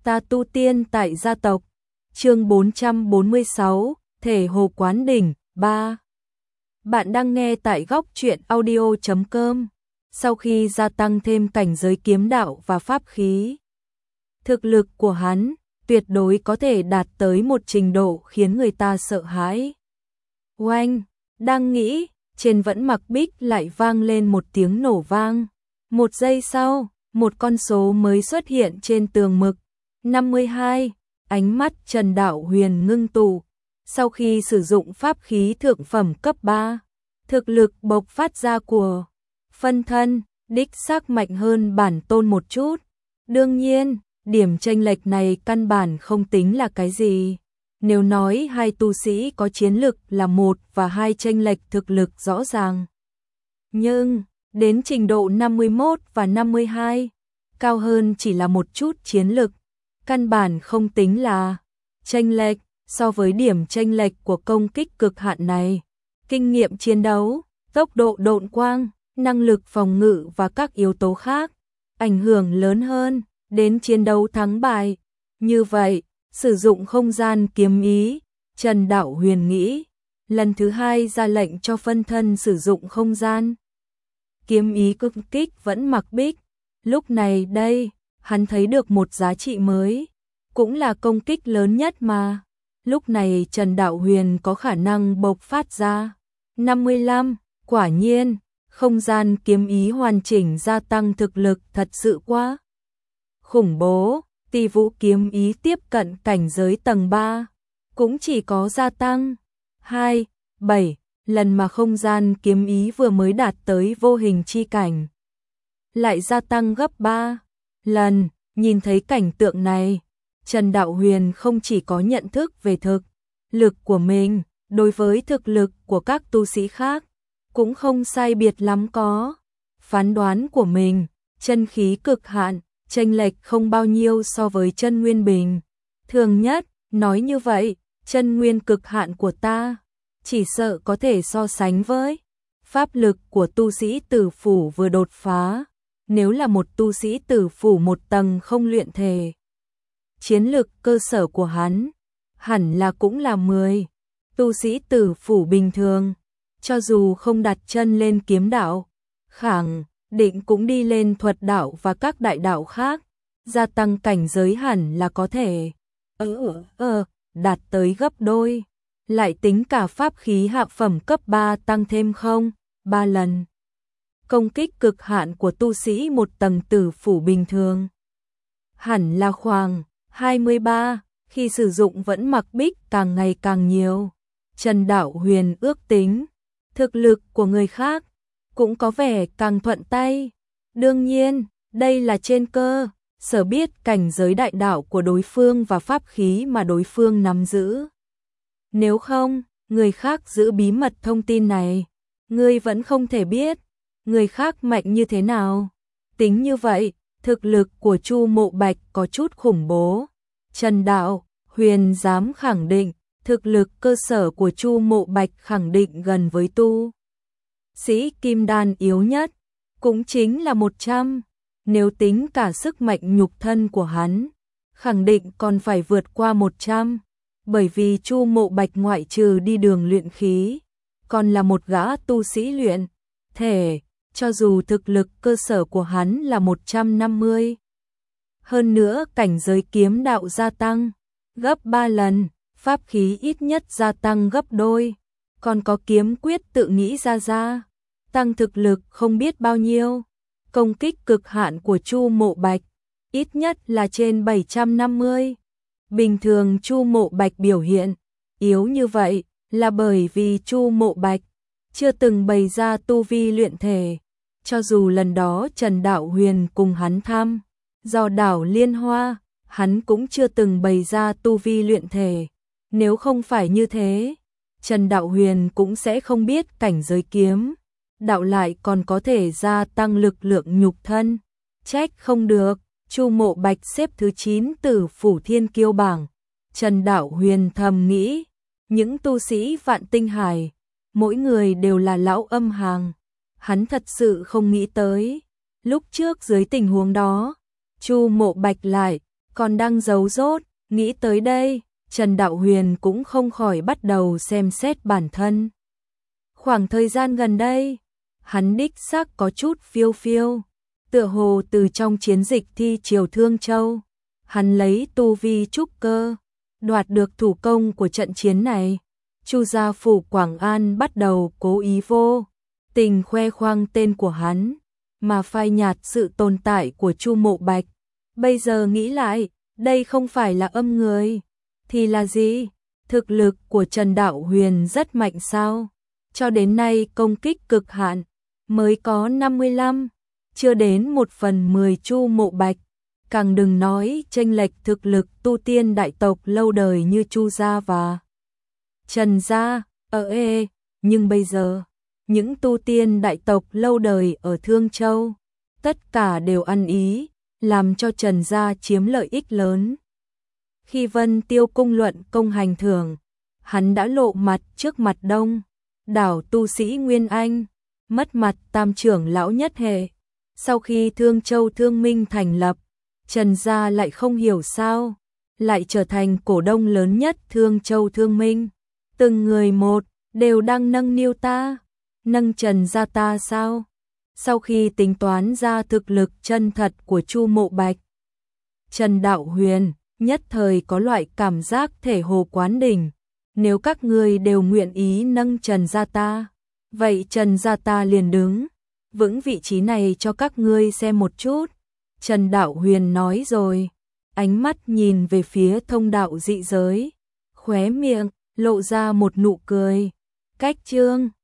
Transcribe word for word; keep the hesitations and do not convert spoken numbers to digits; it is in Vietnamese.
Ta tu tiên tại gia tộc. Chương bốn trăm bốn mươi sáu, Thể hồ quán đỉnh, ba. Bạn đang nghe tại góc truyện audio chấm com. Sau khi gia tăng thêm cảnh giới kiếm đạo và pháp khí, thực lực của hắn tuyệt đối có thể đạt tới một trình độ khiến người ta sợ hãi. Oanh, đang nghĩ, trên vẫn mặc bích lại vang lên một tiếng nổ vang. Một giây sau, một con số mới xuất hiện trên tường mực. năm mươi hai, ánh mắt Trần Đạo Huyền ngưng tụ. Sau khi sử dụng pháp khí thượng phẩm cấp ba, thực lực bộc phát ra của phân thân, đích xác mạnh hơn bản tôn một chút. Đương nhiên, điểm chênh lệch này căn bản không tính là cái gì. Nếu nói hai tu sĩ có chiến lực là một và hai chênh lệch thực lực rõ ràng. Nhưng, đến trình độ năm mươi mốt và năm mươi hai, cao hơn chỉ là một chút chiến lực, căn bản không tính là chênh lệch. So với điểm chênh lệch của công kích cực hạn này, kinh nghiệm chiến đấu, tốc độ độn quang, năng lực phòng ngự và các yếu tố khác ảnh hưởng lớn hơn đến chiến đấu thắng bại. Như vậy, sử dụng không gian kiếm ý, Trần Đạo Huyền nghĩ, lần thứ hai ra lệnh cho phân thân sử dụng không gian kiếm ý cực kích vẫn mặc bích. Lúc này đây, hắn thấy được một giá trị mới, cũng là công kích lớn nhất mà lúc này Trần Đạo Huyền có khả năng bộc phát ra. năm mươi lăm, quả nhiên, không gian kiếm ý hoàn chỉnh gia tăng thực lực thật sự quá khủng bố. Tỷ vũ kiếm ý tiếp cận cảnh giới tầng ba, cũng chỉ có gia tăng hai, bảy lần mà không gian kiếm ý vừa mới đạt tới vô hình chi cảnh. Lại gia tăng gấp ba lần, nhìn thấy cảnh tượng này, Trần Đạo Huyền không chỉ có nhận thức về thực lực của mình, đối với thực lực của các tu sĩ khác, cũng không sai biệt lắm có phán đoán của mình. Chân khí cực hạn, chênh lệch không bao nhiêu so với chân nguyên bình thường nhất. Nói như vậy, chân nguyên cực hạn của ta chỉ sợ có thể so sánh với pháp lực của tu sĩ tử phủ vừa đột phá. Nếu là một tu sĩ tử phủ một tầng không luyện thể, chiến lực cơ sở của hắn hẳn là cũng là mười. Tu sĩ tử phủ bình thường, cho dù không đặt chân lên kiếm đạo, khẳng định cũng đi lên thuật đạo và các đại đạo khác, gia tăng cảnh giới hẳn là có thể ờ ờ đạt tới gấp đôi. Lại tính cả pháp khí hạ phẩm cấp ba tăng thêm không ba lần công kích cực hạn của tu sĩ một tầng tử phủ bình thường, hẳn là khoảng hai mươi ba. Khi sử dụng vẫn mặc bích càng ngày càng nhiều, Trần Đạo Huyền ước tính thực lực của người khác cũng có vẻ càng thuận tay. Đương nhiên, đây là trên cơ sở biết cảnh giới đại đạo của đối phương và pháp khí mà đối phương nắm giữ. Nếu không, người khác giữ bí mật thông tin này, ngươi vẫn không thể biết người khác mạnh như thế nào. Tính như vậy, thực lực của Chu Mộ Bạch có chút khủng bố. Trần Đạo Huyền dám khẳng định, thực lực cơ sở của Chu Mộ Bạch khẳng định gần với tu sĩ kim đan yếu nhất, cũng chính là một trăm. Nếu tính cả sức mạnh nhục thân của hắn, khẳng định còn phải vượt qua một trăm. Bởi vì Chu Mộ Bạch ngoại trừ đi đường luyện khí, còn là một gã tu sĩ luyện thể, cho dù thực lực cơ sở của hắn là một trăm năm mươi. Hơn nữa cảnh giới kiếm đạo gia tăng gấp ba lần, pháp khí ít nhất gia tăng gấp đôi, còn có kiếm quyết tự nghĩ ra ra, tăng thực lực không biết bao nhiêu. Công kích cực hạn của Chu Mộ Bạch ít nhất là trên bảy trăm năm mươi. Bình thường Chu Mộ Bạch biểu hiện yếu như vậy là bởi vì Chu Mộ Bạch chưa từng bày ra tu vi luyện thể. Cho dù lần đó Trần Đạo Huyền cùng hắn thăm do đảo Liên Hoa, hắn cũng chưa từng bày ra tu vi luyện thể. Nếu không phải như thế, Trần Đạo Huyền cũng sẽ không biết cảnh giới kiếm đạo lại còn có thể gia tăng lực lượng nhục thân. Trách không được, Chu Mộ Bạch xếp thứ chín tử phủ thiên kiêu bảng. Trần Đạo Huyền thầm nghĩ, những tu sĩ Vạn Tinh Hải, mỗi người đều là lão âm hàng. Hắn thật sự không nghĩ tới, lúc trước dưới tình huống đó, Chu Mộ Bạch lại còn đang giấu dốt, nghĩ tới đây, Trần Đạo Huyền cũng không khỏi bắt đầu xem xét bản thân. Khoảng thời gian gần đây, hắn đích xác có chút phiêu phiêu, tựa hồ từ trong chiến dịch thi triều Thương Châu, hắn lấy tu vi trúc cơ, đoạt được thủ công của trận chiến này. Chu gia phủ Quảng An bắt đầu cố ý vô tình khoe khoang tên của hắn, mà phai nhạt sự tồn tại của Chu Mộ Bạch. Bây giờ nghĩ lại, đây không phải là âm người, thì là gì? Thực lực của Trần Đạo Huyền rất mạnh sao? Cho đến nay công kích cực hạn mới có năm mươi lăm, chưa đến một phần mười Chu Mộ Bạch, càng đừng nói chênh lệch thực lực tu tiên đại tộc lâu đời như Chu gia và Trần gia. Ở ê, nhưng bây giờ, những tu tiên đại tộc lâu đời ở Thương Châu, tất cả đều ăn ý, làm cho Trần gia chiếm lợi ích lớn. Khi Vân Tiêu cung luận công hành thưởng, hắn đã lộ mặt trước mặt đông đảo tu sĩ Nguyên Anh, mất mặt tam trưởng lão nhất hệ. Sau khi Thương Châu Thương Minh thành lập, Trần gia lại không hiểu sao, lại trở thành cổ đông lớn nhất Thương Châu Thương Minh. Từng người một, đều đang nâng niu ta, nâng Trần gia ta sao? Sau khi tính toán ra thực lực chân thật của Chu Mộ Bạch, Trần Đạo Huyền nhất thời có loại cảm giác thể hồ quán đỉnh. Nếu các người đều nguyện ý nâng Trần gia ta, vậy Trần gia ta liền đứng vững vị trí này cho các ngươi xem một chút. Trần Đạo Huyền nói rồi, ánh mắt nhìn về phía thông đạo dị giới, khóe miệng lộ ra một nụ cười. Cách chương